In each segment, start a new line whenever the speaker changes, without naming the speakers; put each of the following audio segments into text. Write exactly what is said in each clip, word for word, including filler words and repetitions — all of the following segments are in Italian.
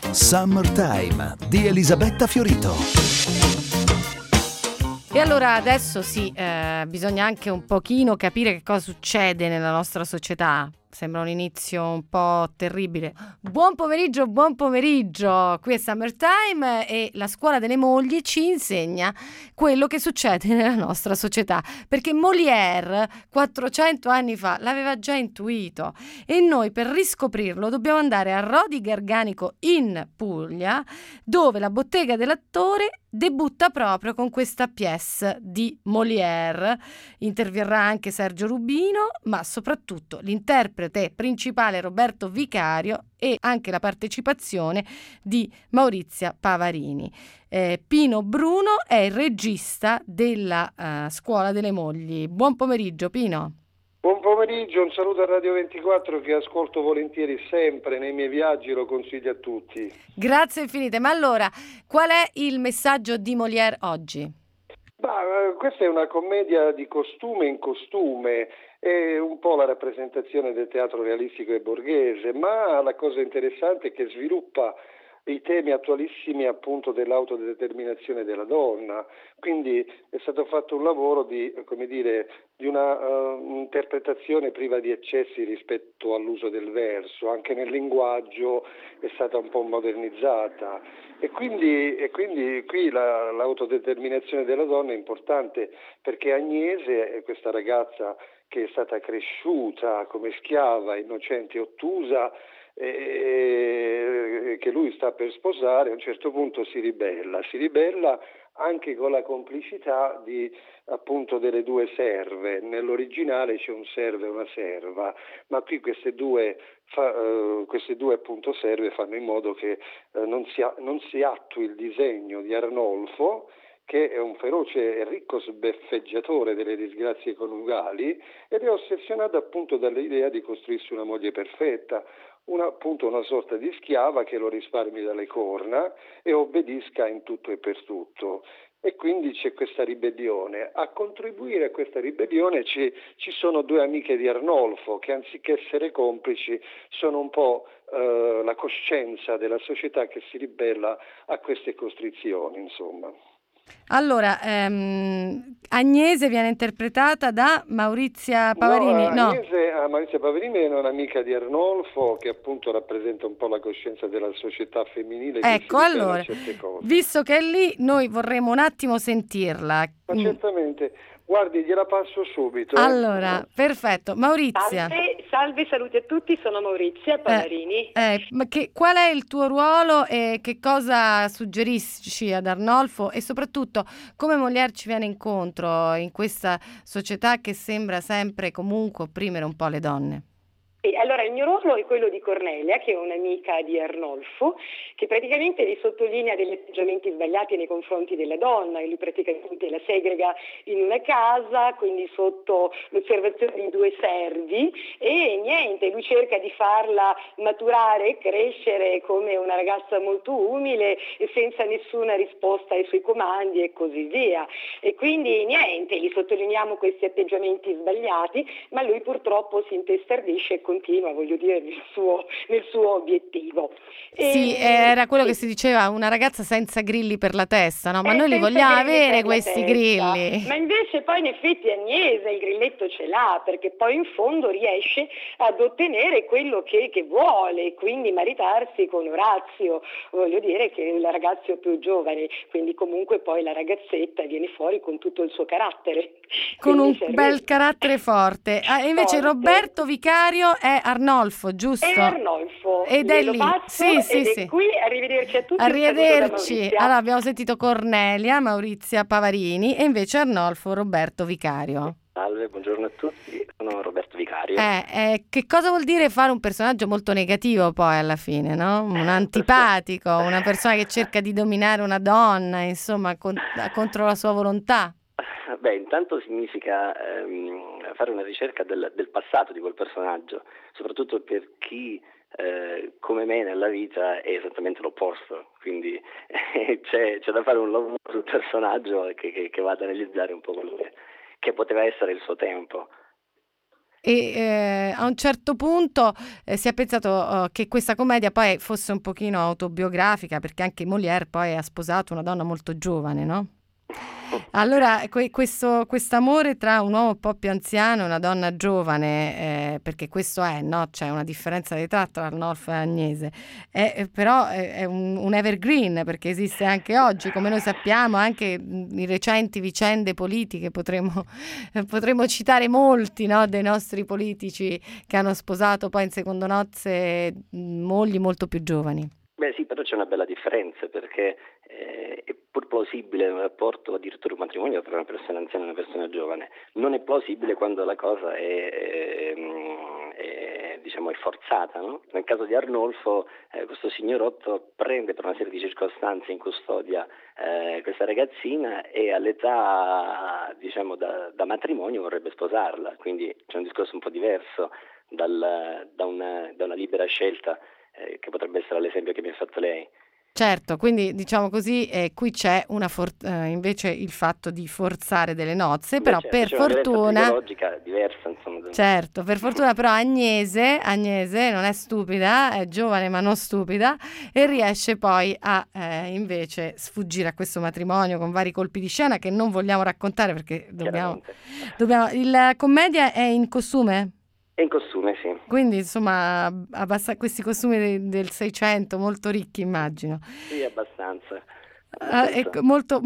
Summertime di Elisabetta Fiorito.
E allora adesso sì, eh, bisogna anche un pochino capire che cosa succede nella nostra società. Sembra un inizio un po' terribile. Buon pomeriggio, buon pomeriggio. Qui è Summertime e la scuola delle mogli ci insegna quello che succede nella nostra società. Perché Molière quattrocento anni fa l'aveva già intuito e noi per riscoprirlo dobbiamo andare a Rodi Garganico in Puglia, dove la bottega dell'attore debutta proprio con questa pièce di Molière. Interverrà anche Sergio Rubino, ma soprattutto l'interprete principale Roberto Vicario e anche la partecipazione di Maurizia Pavarini. Eh, Pino Bruno è il regista della uh, Scuola delle Mogli. Buon pomeriggio, Pino.
Buon pomeriggio, un saluto a Radio ventiquattro che ascolto volentieri sempre nei miei viaggi, lo consiglio a tutti.
Grazie infinite. Ma allora, qual è il messaggio di Molière oggi?
Bah, questa è una commedia di costume in costume, è un po' la rappresentazione del teatro realistico e borghese, ma la cosa interessante è che sviluppa i temi attualissimi appunto dell'autodeterminazione della donna, quindi è stato fatto un lavoro di, come dire, di una uh, interpretazione priva di eccessi rispetto all'uso del verso, anche nel linguaggio è stata un po' modernizzata e quindi, e quindi qui la, l'autodeterminazione della donna è importante perché Agnese è questa ragazza che è stata cresciuta come schiava, innocente e ottusa, e che lui sta per sposare, a un certo punto si ribella, si ribella anche con la complicità di appunto delle due serve. Nell'originale c'è un servo e una serva, ma qui queste due, fa, uh, queste due appunto serve fanno in modo che uh, non, si a, non si attui il disegno di Arnolfo, che è un feroce e ricco sbeffeggiatore delle disgrazie coniugali ed è ossessionato appunto dall'idea di costruirsi una moglie perfetta, una, appunto una sorta di schiava che lo risparmi dalle corna e obbedisca in tutto e per tutto. E quindi c'è questa ribellione. A contribuire a questa ribellione ci, ci sono due amiche di Arnolfo che anziché essere complici sono un po' eh, la coscienza della società che si ribella a queste costrizioni, insomma.
Allora, ehm, Agnese viene interpretata da Maurizia Pavarini?
No, Agnese, no. Maurizia Pavarini è un'amica di Arnolfo che appunto rappresenta un po' la coscienza della società femminile.
Ecco,
che si
allora,
a certe cose.
Visto che è lì, noi vorremmo un attimo sentirla.
Ma mm. certamente. Guardi, gliela passo subito. Eh.
Allora, perfetto. Maurizia.
Salve, salve, saluti a tutti, sono Maurizia Pavarini.
Eh, eh, ma che, qual è il tuo ruolo e che cosa suggerisci ad Arnolfo e soprattutto come Molière ci viene incontro in questa società che sembra sempre comunque opprimere un po' le donne?
E allora il mio ruolo è quello di Cornelia, che è un'amica di Arnolfo, che praticamente gli sottolinea degli atteggiamenti sbagliati nei confronti della donna, e lui praticamente la segrega in una casa, quindi sotto l'osservazione di due servi, e niente, lui cerca di farla maturare e crescere come una ragazza molto umile e senza nessuna risposta ai suoi comandi e così via. E quindi niente, gli sottolineiamo questi atteggiamenti sbagliati, ma lui purtroppo si intestardisce e continua, voglio dire, nel suo, nel suo obiettivo.
Sì,
e,
era quello
sì.
che si diceva, una ragazza senza grilli per la testa, no? Ma
Eh,
noi li vogliamo
grilli
avere
per la
questi
testa.
grilli.
Ma invece poi in effetti Agnese il grilletto ce l'ha, perché poi in fondo riesce ad ottenere quello che, che vuole, quindi maritarsi con Orazio, voglio dire che è il ragazzo più giovane, quindi comunque poi la ragazzetta viene fuori con tutto il suo carattere.
Con
Quindi
un
serve...
bel carattere forte. Ah, invece
Forte.
Roberto Vicario è Arnolfo, giusto?
È Arnolfo.
Ed è
Glielo
lì.
passo
Sì, sì,
ed
sì.
è qui. Arrivederci a tutti.
Arrivederci. Allora abbiamo sentito Cornelia, Maurizia Pavarini e invece Arnolfo Roberto Vicario.
Salve, buongiorno a tutti, sono Roberto Vicario.
Eh, eh, che cosa vuol dire fare un personaggio molto negativo poi alla fine, no? Un antipatico, una persona che cerca di dominare una donna, insomma, con, contro la sua volontà.
Beh, intanto significa ehm, fare una ricerca del, del passato di quel personaggio, soprattutto per chi eh, come me nella vita è esattamente l'opposto, quindi eh, c'è, c'è da fare un lavoro sul personaggio che, che, che va ad analizzare un po' quello che, che poteva essere il suo tempo.
E eh, a un certo punto eh, si è pensato uh, che questa commedia poi fosse un pochino autobiografica, perché anche Molière poi ha sposato una donna molto giovane, no? Allora que- questo quest'amore tra un uomo un po' più anziano e una donna giovane, eh, perché questo è, no? C'è una differenza di età tra Arnolfo e Agnese, è, è, però è, è un, un evergreen, perché esiste anche oggi, come noi sappiamo, anche in recenti vicende politiche potremmo, potremmo citare molti, no? Dei nostri politici che hanno sposato poi in secondo nozze mogli molto più giovani.
Beh sì, però c'è una bella differenza, perché eh, è pur plausibile un rapporto, addirittura un matrimonio tra una persona anziana e una persona giovane. Non è plausibile quando la cosa è, è, è, diciamo, è forzata, no? Nel caso di Arnolfo, eh, questo signorotto prende per una serie di circostanze in custodia eh, questa ragazzina e all'età, diciamo, da, da matrimonio vorrebbe sposarla, quindi c'è un discorso un po' diverso dal, da, una, da una libera scelta eh, che potrebbe essere l'esempio che mi ha fatto lei.
Certo, quindi diciamo così, eh, qui c'è una for- eh, invece il fatto di forzare delle nozze,
Beh,
però
certo,
per
c'è una
fortuna,
psicologica diversa, insomma.
certo, per fortuna però Agnese, Agnese non è stupida, è giovane ma non stupida, e riesce poi a eh, invece sfuggire a questo matrimonio con vari colpi di scena che non vogliamo raccontare perché dobbiamo, dobbiamo... Il commedia è in costume?
È in costume, sì.
Quindi insomma abbassa- questi costumi de- del Seicento molto ricchi, immagino.
Sì, abbastanza.
Ah, è molto,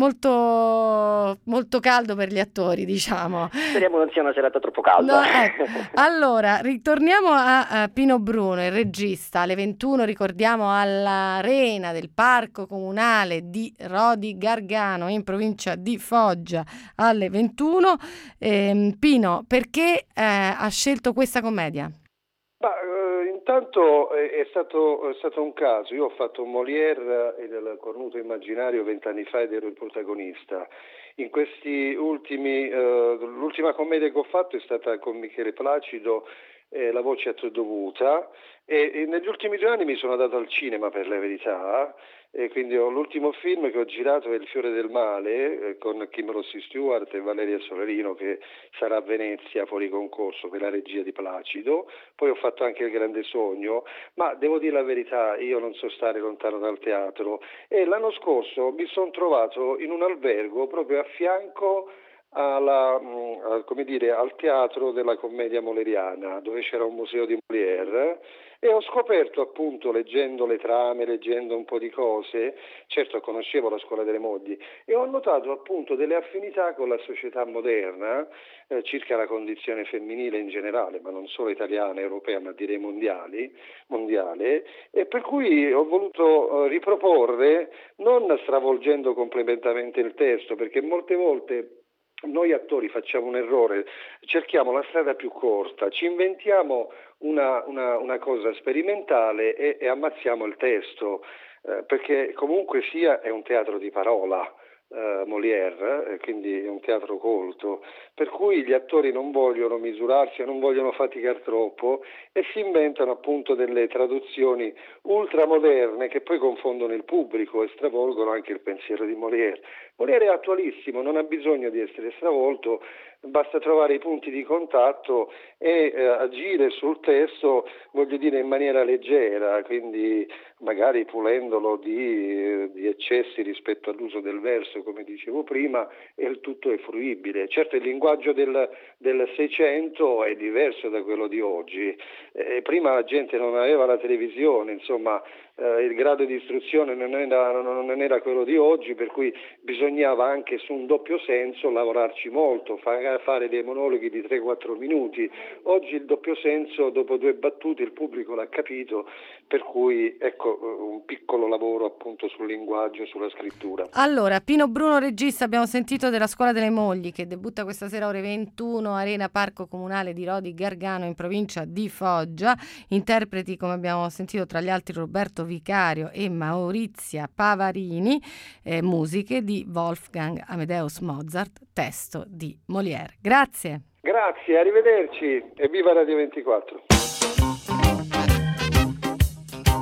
molto, molto caldo per gli attori, diciamo.
Speriamo non sia una serata troppo calda.
No, ecco. Allora, ritorniamo a, a Pino Bruno, il regista. Alle ventuno ricordiamo all'Arena del Parco Comunale di Rodi Gargano in provincia di Foggia alle ventuno. Eh, Pino, perché eh, ha scelto questa commedia?
Ma, eh, intanto è, è, stato, è stato un caso. Io ho fatto Molière e del Cornuto Immaginario vent'anni fa ed ero il protagonista. In questi ultimi, eh, l'ultima commedia che ho fatto è stata con Michele Placido, eh, La voce a te dovuta, e, e negli ultimi due anni mi sono dato al cinema, per la verità, e quindi ho, l'ultimo film che ho girato è Il fiore del male, eh, con Kim Rossi Stewart e Valeria Solerino, che sarà a Venezia fuori concorso per la regia di Placido. Poi ho fatto anche Il grande sogno, ma devo dire la verità, io non so stare lontano dal teatro, e l'anno scorso mi sono trovato in un albergo proprio a fianco alla, mh, come dire, al teatro della commedia moleriana, dove c'era un museo di Molière, e ho scoperto, appunto, leggendo le trame, leggendo un po' di cose, certo conoscevo la scuola delle mogli, e ho notato appunto delle affinità con la società moderna, eh, circa la condizione femminile in generale, ma non solo italiana, europea, ma direi mondiali, mondiale, e per cui ho voluto eh, riproporre, non stravolgendo completamente il testo, perché molte volte noi attori facciamo un errore, cerchiamo la strada più corta, ci inventiamo una, una, una cosa sperimentale e, e ammazziamo il testo, eh, perché comunque sia è un teatro di parola. Uh, Molière, eh, quindi è un teatro colto, per cui gli attori non vogliono misurarsi, non vogliono faticare troppo e si inventano appunto delle traduzioni ultramoderne che poi confondono il pubblico e stravolgono anche il pensiero di Molière. Molière è attualissimo, non ha bisogno di essere stravolto, basta trovare i punti di contatto e eh, agire sul testo, voglio dire, in maniera leggera, quindi magari pulendolo di, di eccessi rispetto all'uso del verso, come dicevo prima, e il tutto è fruibile. Certo, il linguaggio del, del Seicento è diverso da quello di oggi. Eh, prima la gente non aveva la televisione, insomma, eh, il grado di istruzione non era, non era quello di oggi, per cui bisognava anche su un doppio senso lavorarci molto, fa, fare dei monologhi di tre quattro minuti. Oggi il doppio senso, dopo due battute, il pubblico l'ha capito, per cui ecco un piccolo lavoro appunto sul linguaggio, sulla scrittura.
Allora, Pino Bruno, regista, abbiamo sentito della Scuola delle Mogli, che debutta questa sera ore ventuno, Arena Parco Comunale di Rodi Gargano in provincia di Foggia. Interpreti, come abbiamo sentito, tra gli altri Roberto Vicario e Maurizia Pavarini, eh, musiche di Wolfgang Amadeus Mozart, testo di Molière. Grazie.
Grazie, arrivederci e viva Radio ventiquattro.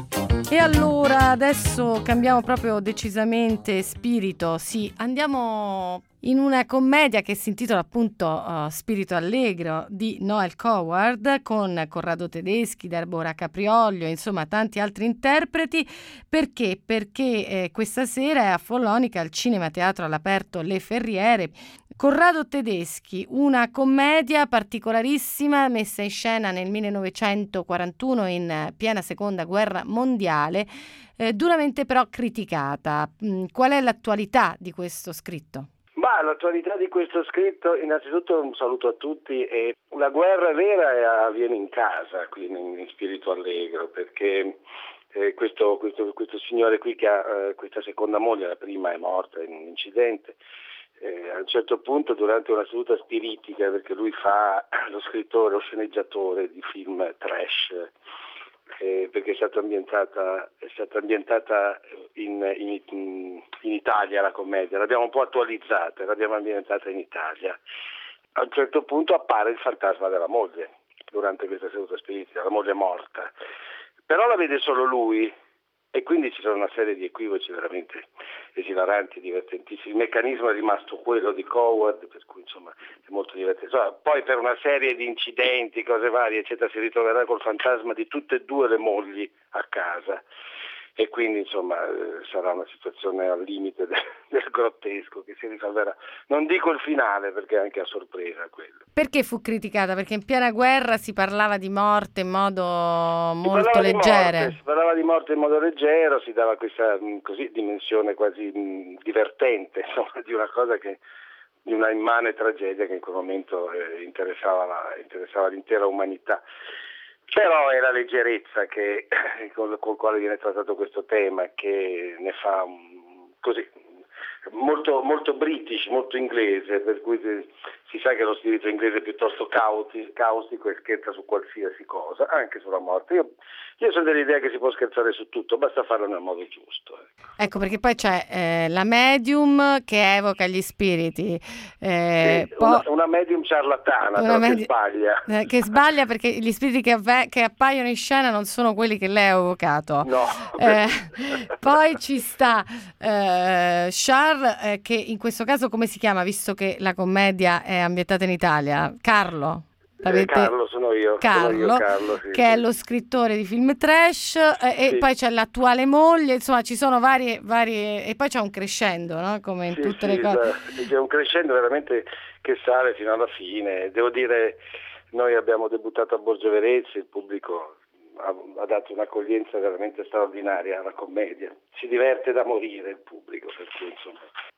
E allora adesso cambiamo proprio decisamente spirito, sì, andiamo in una commedia che si intitola appunto uh, Spirito Allegro di Noel Coward, con Corrado Tedeschi, Deborah Caprioglio, insomma tanti altri interpreti. Perché? Perché eh, questa sera è a Follonica al Cinema Teatro all'Aperto Le Ferriere. Corrado Tedeschi, una commedia particolarissima messa in scena nel millenovecentoquarantuno in piena seconda guerra mondiale, eh, duramente però criticata. Qual è l'attualità di questo scritto?
Ma l'attualità di questo scritto, innanzitutto un saluto a tutti. E la guerra vera avviene in casa, qui in, in Spirito Allegro, perché eh, questo, questo, questo signore qui che ha eh, questa seconda moglie, la prima è morta in un incidente. Eh, a un certo punto, durante una seduta spiritica, perché lui fa lo scrittore, lo sceneggiatore di film trash, eh, perché è stata ambientata, è stata ambientata in, in, in Italia la commedia, l'abbiamo un po' attualizzata, l'abbiamo ambientata in Italia. A un certo punto appare il fantasma della moglie durante questa seduta spiritica, la moglie è morta, però la vede solo lui. E quindi ci sono una serie di equivoci veramente esilaranti, divertentissimi. Il meccanismo è rimasto quello di Coward, per cui insomma è molto divertente. Insomma, poi per una serie di incidenti, cose varie, eccetera, si ritroverà col fantasma di tutte e due le mogli a casa. E quindi insomma sarà una situazione al limite del, del grottesco che si risolverà. Non dico il finale perché è anche a sorpresa quello.
Perché fu criticata? Perché in piena guerra si parlava di morte in modo molto
si
leggero.
Morte, si parlava di morte in modo leggero, si dava questa così dimensione quasi mh, divertente, insomma, di una cosa che di una immane tragedia che in quel momento eh, interessava, la, interessava l'intera umanità. Però è la leggerezza che, con, con quale viene trattato questo tema che ne fa um, così molto, molto british, molto inglese, per cui si sa che lo spirito inglese è piuttosto cauti, caustico e scherza su qualsiasi cosa, anche sulla morte. Io, io sono dell'idea che si può scherzare su tutto, basta farlo nel modo giusto. Ecco,
ecco perché poi c'è eh, la medium che evoca gli spiriti. Eh,
sì,
po-
una, una medium ciarlatana,
una
però
medi-
che sbaglia.
Eh, che sbaglia perché gli spiriti che, avve- che appaiono in scena non sono quelli che lei ha evocato.
No.
Eh, poi ci sta eh, Charles, eh, che in questo caso come si chiama, visto che la commedia è ambientata in Italia? Carlo.
Eh, Carlo sono io,
Carlo,
sono io Carlo sì,
che
sì.
è lo scrittore di film trash, eh,
Sì.
e poi c'è l'attuale moglie, insomma ci sono varie, varie e poi c'è un crescendo, no? Come in
Sì,
tutte
sì,
le cose.
esatto. C'è un crescendo veramente che sale fino alla fine. Devo dire, noi abbiamo debuttato a Borgo Verezzi, il pubblico ha, ha dato un'accoglienza veramente straordinaria alla commedia. Si diverte da morire il pubblico, per cui insomma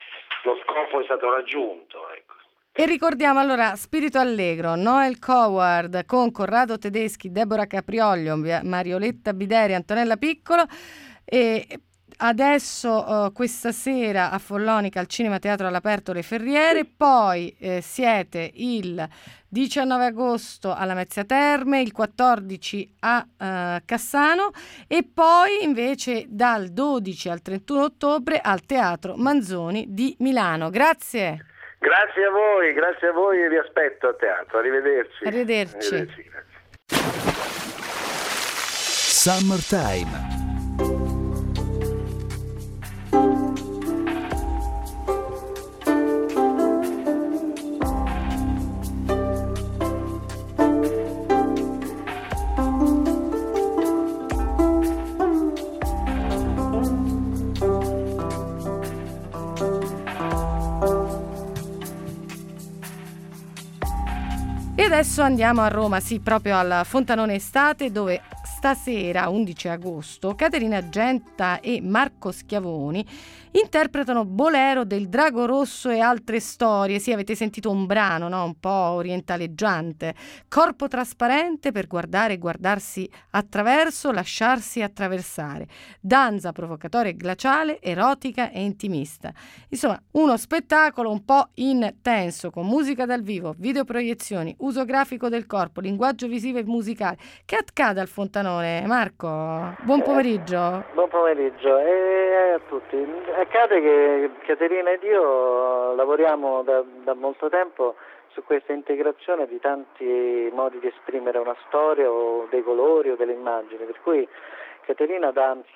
lo scopo è stato raggiunto, ecco.
E ricordiamo allora Spirito Allegro, Noel Coward con Corrado Tedeschi, Deborah Caprioglio, Marioletta Bideri, Antonella Piccolo. E adesso uh, questa sera a Follonica al Cinema Teatro all'Aperto Le Ferriere, poi eh, siete il diciannove agosto alla Mezzia Terme, il quattordici a uh, Cassano e poi invece dal dodici al trentuno ottobre al Teatro Manzoni di Milano. Grazie.
Grazie a voi, grazie a voi e vi aspetto a teatro. Arrivederci.
Arrivederci.
Arrivederci, grazie.
Summertime.
E adesso andiamo a Roma, sì, proprio al Fontanone Estate, dove stasera, undici agosto, Caterina Genta e Marco Schiavoni interpretano Bolero del Drago Rosso e altre storie. Sì, avete sentito un brano, no? Un po' orientaleggiante. Corpo trasparente per guardare e guardarsi attraverso, lasciarsi attraversare. Danza provocatoria e glaciale, erotica e intimista. Insomma, uno spettacolo un po' intenso, con musica dal vivo, videoproiezioni, uso grafico del corpo, linguaggio visivo e musicale. Che accade al Fontanone, Marco? Buon pomeriggio.
Buon pomeriggio e a tutti. Accade che Caterina ed io lavoriamo da, da molto tempo su questa integrazione di tanti modi di esprimere una storia o dei colori o delle immagini, per cui Caterina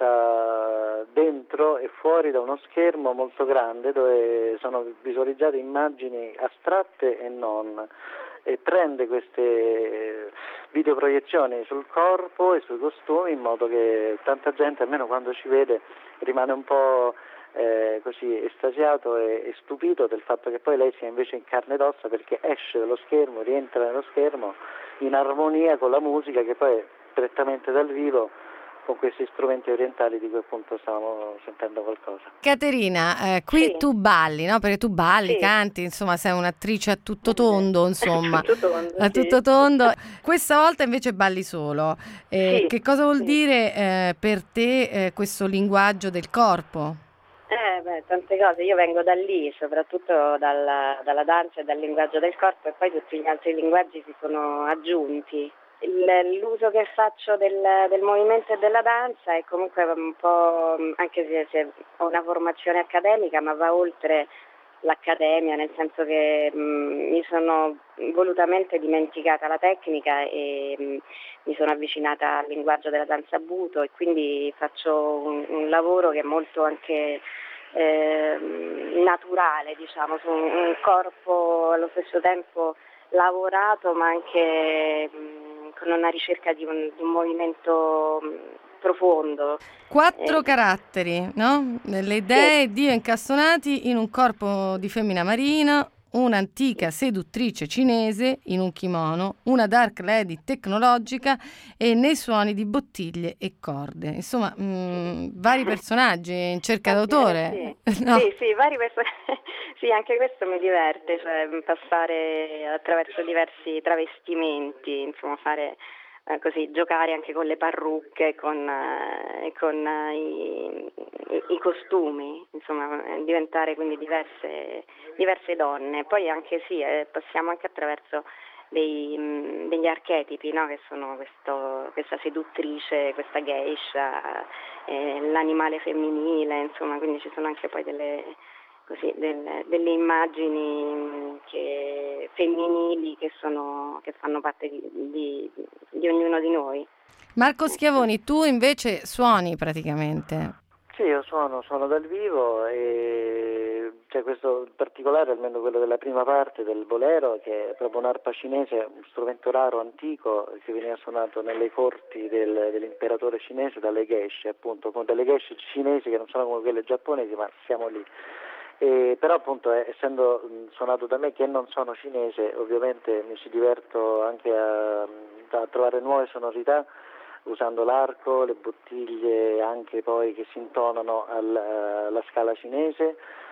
danza dentro e fuori da uno schermo molto grande dove sono visualizzate immagini astratte e non, e prende queste videoproiezioni sul corpo e sui costumi in modo che tanta gente, almeno quando ci vede, rimane un po' eh, così estasiato e, e stupito del fatto che poi lei sia invece in carne ed ossa, perché esce dallo schermo, rientra nello schermo in armonia con la musica che poi è prettamente dal vivo, con questi strumenti orientali di cui appunto stavamo sentendo qualcosa.
Caterina, eh, qui
Sì.
tu balli, no? Perché tu balli,
Sì.
canti, insomma sei un'attrice a tutto tondo, insomma.
Tutto tondo,
A
sì.
tutto tondo. Questa volta invece balli solo. Eh,
Sì,
che cosa vuol
sì.
dire eh, per te eh, questo linguaggio del corpo?
Eh, beh, tante cose. Io vengo da lì, soprattutto dalla, dalla danza e dal linguaggio del corpo, e poi tutti gli altri linguaggi si sono aggiunti. Il- l'uso che faccio del, del movimento e della danza è comunque un po', anche se, se ho una formazione accademica, ma va oltre l'accademia, nel senso che mh, mi sono volutamente dimenticata la tecnica e mh, mi sono avvicinata al linguaggio della danza Buto, e quindi faccio un, un lavoro che è molto anche eh, naturale, diciamo, su un, un corpo allo stesso tempo lavorato, ma anche mh, con una ricerca di un, di un movimento mh, profondo.
Quattro
Eh,
caratteri, no? Le idee Dio incastonati in un corpo di femmina marina, un'antica seduttrice cinese in un kimono, una dark lady tecnologica e nei suoni di bottiglie e corde. Insomma, mh, vari personaggi in cerca d'autore.
Sì,
No.
sì, sì, vari person- sì, anche questo mi diverte, cioè passare attraverso diversi travestimenti, insomma, fare eh, così, giocare anche con le parrucche, con, eh, con eh, i, i- i costumi, insomma, eh, diventare quindi diverse, diverse donne. Poi anche sì, eh, passiamo anche attraverso dei, mh, degli archetipi, no? Che sono questo, questa seduttrice, questa geisha, eh, l'animale femminile, insomma, quindi ci sono anche poi delle, così, del- delle immagini mh, che, femminili che, sono, che fanno parte di, di- di ognuno di noi.
Marco Schiavoni, tu invece suoni praticamente.
Sì, io suono, suono dal vivo e c'è questo in particolare, almeno quello della prima parte del bolero, che è proprio un'arpa cinese, un strumento raro, antico, che veniva suonato nelle corti del, dell'imperatore cinese dalle geishe, appunto, con delle geishe cinesi che non sono come quelle giapponesi, ma siamo lì. E, però appunto eh, essendo mh, suonato da me che non sono cinese, ovviamente mi ci diverto anche a, a trovare nuove sonorità, usando l'arco, le bottiglie anche poi che si intonano al, alla scala cinese,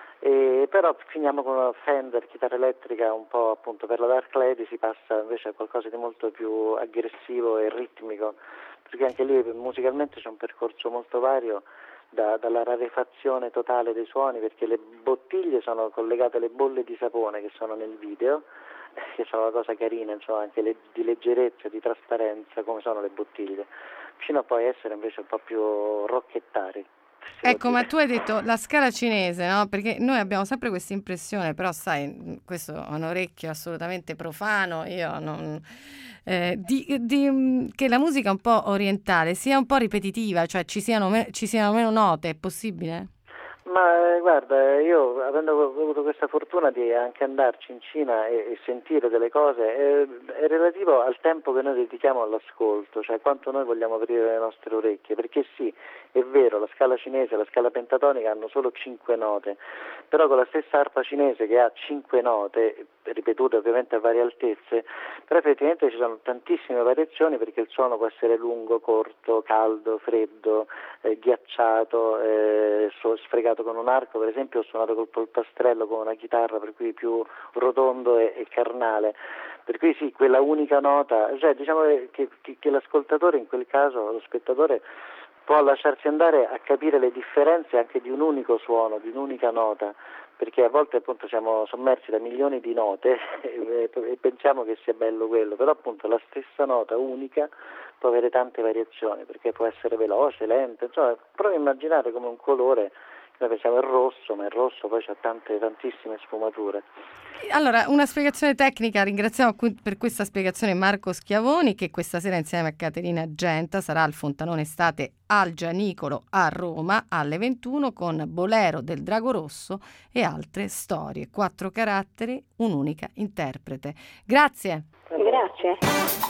e però finiamo con una Fender chitarra elettrica un po' appunto per la Dark Lady, si passa invece a qualcosa di molto più aggressivo e ritmico, perché anche lì musicalmente c'è un percorso molto vario, da, dalla rarefazione totale dei suoni, perché le bottiglie sono collegate alle bolle di sapone che sono nel video, che sono una cosa carina, insomma, anche le, di leggerezza, di trasparenza, come sono le bottiglie, fino a poi essere invece un po' più rocchettari.
Ecco, ma tu hai detto la scala cinese, no? Perché noi abbiamo sempre questa impressione, però sai, questo è un orecchio assolutamente profano, io non... eh, di, di, che la musica un po' orientale sia un po' ripetitiva, cioè ci siano, me- ci siano meno note, è possibile?
Ma eh, guarda, io avendo avuto questa fortuna di anche andarci in Cina e, e sentire delle cose, è, è relativo al tempo che noi dedichiamo all'ascolto, cioè quanto noi vogliamo aprire le nostre orecchie, perché sì, è vero, la scala cinese e la scala pentatonica hanno solo cinque note, però con la stessa arpa cinese che ha cinque note, ripetute ovviamente a varie altezze, però effettivamente ci sono tantissime variazioni, perché il suono può essere lungo, corto, caldo, freddo, eh, ghiacciato, eh, so- sfregato con un arco. Per esempio ho suonato col polpastrello con una chitarra, per cui più rotondo e, e carnale, per cui sì, quella unica nota, cioè diciamo che, che, che l'ascoltatore in quel caso, lo spettatore, può lasciarsi andare a capire le differenze anche di un unico suono, di un'unica nota, perché a volte appunto siamo sommersi da milioni di note e, e pensiamo che sia bello quello, però appunto la stessa nota unica può avere tante variazioni, perché può essere veloce, lenta, insomma, provi a immaginare come un colore Noi pensiamo al rosso, ma il rosso poi c'ha tante, tantissime sfumature.
Allora, una spiegazione tecnica, ringraziamo qui per questa spiegazione Marco Schiavoni, che questa sera insieme a Caterina Genta sarà al Fontanone Estate al Gianicolo a Roma alle ventuno con Bolero del Drago Rosso e altre storie, quattro caratteri, un'unica interprete. Grazie.
Grazie.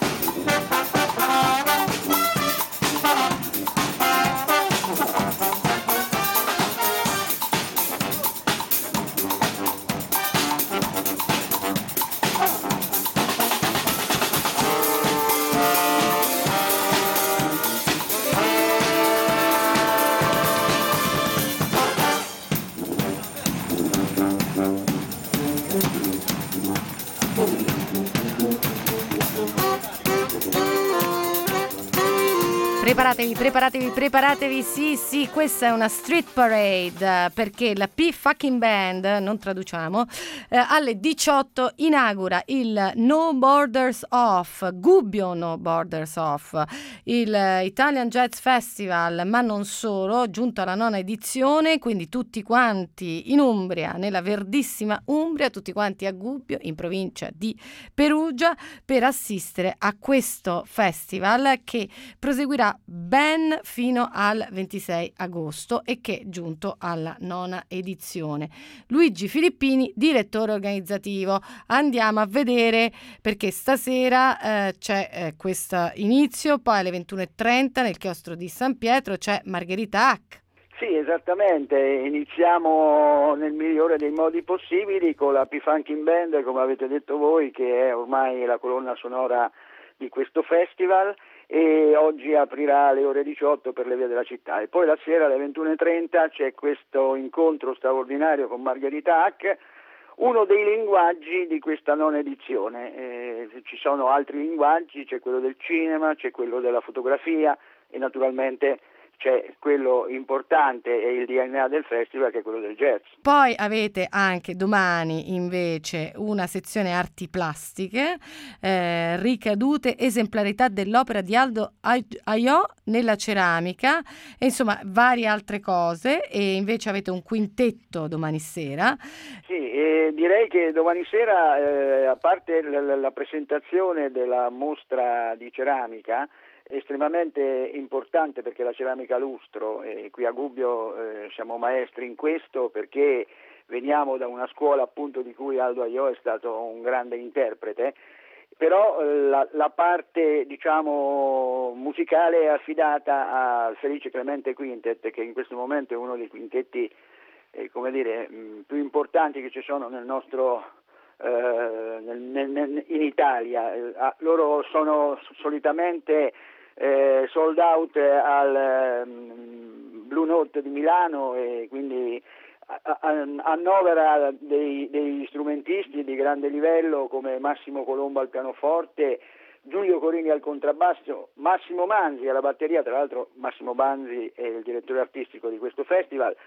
Preparatevi, preparatevi, preparatevi, sì, sì, questa è una street parade, perché la P-Fucking Band, non traduciamo, eh, alle diciotto inaugura il No Borders Off, Gubbio No Borders Off, il Italian Jazz Festival, ma non solo, giunto alla nona edizione, quindi tutti quanti in Umbria, nella verdissima Umbria, tutti quanti a Gubbio, in provincia di Perugia, per assistere a questo festival che proseguirà ben fino al ventisei agosto e che è giunto alla nona edizione. Luigi Filippini, direttore organizzativo. Andiamo a vedere, perché stasera eh, c'è eh, questo inizio, poi alle ventuno e trenta nel chiostro di San Pietro c'è Margherita Hack.
Sì, esattamente, iniziamo nel migliore dei modi possibili con la P-Funkin' Band, come avete detto voi, che è ormai la colonna sonora di questo festival, e oggi aprirà alle ore diciotto per le vie della città, e poi la sera alle ventuno e trenta c'è questo incontro straordinario con Margherita Hack, uno dei linguaggi di questa nona edizione. Eh, ci sono altri linguaggi, c'è quello del cinema, c'è quello della fotografia e naturalmente c'è quello importante e il D N A del festival, che è quello del jazz.
Poi avete anche domani invece una sezione arti plastiche, eh, ricadute, esemplarità dell'opera di Aldo Aiò nella ceramica e insomma varie altre cose, e invece avete un quintetto domani sera.
Sì, eh, direi che domani sera, eh, a parte la, la presentazione della mostra di ceramica, estremamente importante, perché la ceramica lustro, e qui a Gubbio eh, siamo maestri in questo, perché veniamo da una scuola appunto di cui Aldo Aiò è stato un grande interprete, però eh, la, la parte diciamo musicale è affidata al Felice Clemente Quintet, che in questo momento è uno dei quintetti eh, come dire mh, più importanti che ci sono nel nostro eh, nel, nel, in Italia. Eh, loro sono solitamente Eh, sold out al um, Blue Note di Milano, e quindi a, a, annovera dei, degli strumentisti di grande livello come Massimo Colombo al pianoforte, Giulio Corini al contrabbasso, Massimo Manzi alla batteria. Tra l'altro Massimo Manzi è il direttore artistico di questo festival,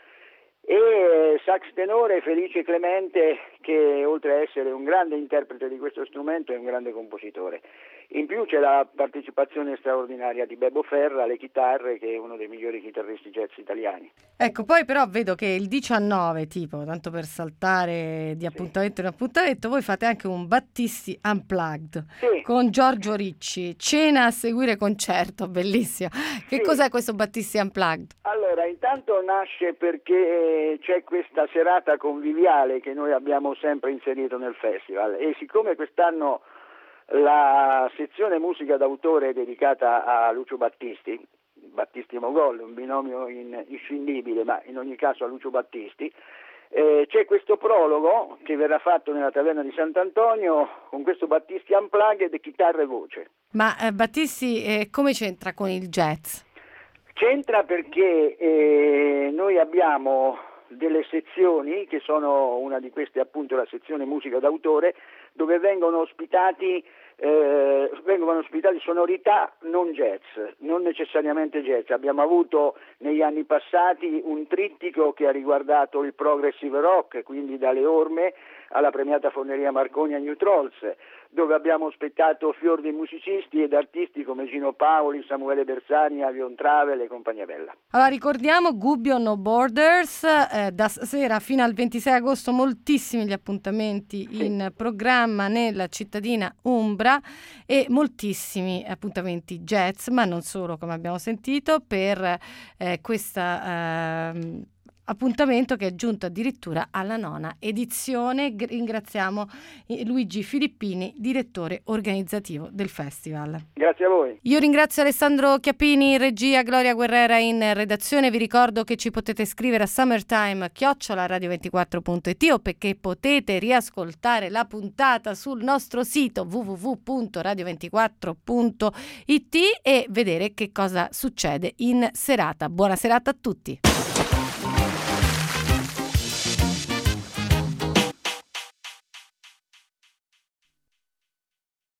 e sax tenore Felice Clemente, che oltre a essere un grande interprete di questo strumento è un grande compositore. In più c'è la partecipazione straordinaria di Bebo Ferra alle chitarre, che è uno dei migliori chitarristi jazz italiani.
Ecco, poi però vedo che il diciannove, tipo, tanto per saltare di appuntamento in appuntamento, voi fate anche un Battisti Unplugged, sì, con Giorgio Ricci, cena a seguire concerto, bellissimo. Che sì. Cos'è questo Battisti Unplugged?
Allora, intanto nasce perché c'è questa serata conviviale che noi abbiamo sempre inserito nel festival, e siccome quest'anno la sezione musica d'autore è dedicata a Lucio Battisti, Battisti Mogol, un binomio in, inscindibile, ma in ogni caso a Lucio Battisti, eh, c'è questo prologo che verrà fatto nella taverna di Sant'Antonio con questo Battisti Unplugged, chitarra e voce.
Ma eh, Battisti eh, come c'entra con il jazz?
C'entra perché eh, noi abbiamo delle sezioni, che sono una di queste appunto la sezione musica d'autore, dove vengono ospitati eh, vengono ospitati sonorità non jazz, non necessariamente jazz. Abbiamo avuto negli anni passati un trittico che ha riguardato il progressive rock, quindi dalle orme alla premiata Forneria Marconi a New Trolls, dove abbiamo ospitato fior di musicisti ed artisti come Gino Paoli, Samuele Bersani, Avion Travel e compagnia bella.
Allora ricordiamo Gubbio No Borders, eh, da stasera fino al ventisei agosto moltissimi gli appuntamenti
Sì.
in programma nella cittadina Umbra e moltissimi appuntamenti jazz, ma non solo, come abbiamo sentito, per eh, questa eh, appuntamento che è giunto addirittura alla nona edizione. G- ringraziamo eh, Luigi Filippini, direttore organizzativo del festival.
Grazie a voi.
Io ringrazio Alessandro Chiappini in regia, Gloria Guerrera in redazione. Vi ricordo che ci potete scrivere a summertime chiocciola radio ventiquattro punto it o perché potete riascoltare la puntata sul nostro sito w w w punto radio ventiquattro punto it e vedere che cosa succede in serata. Buona serata a tutti.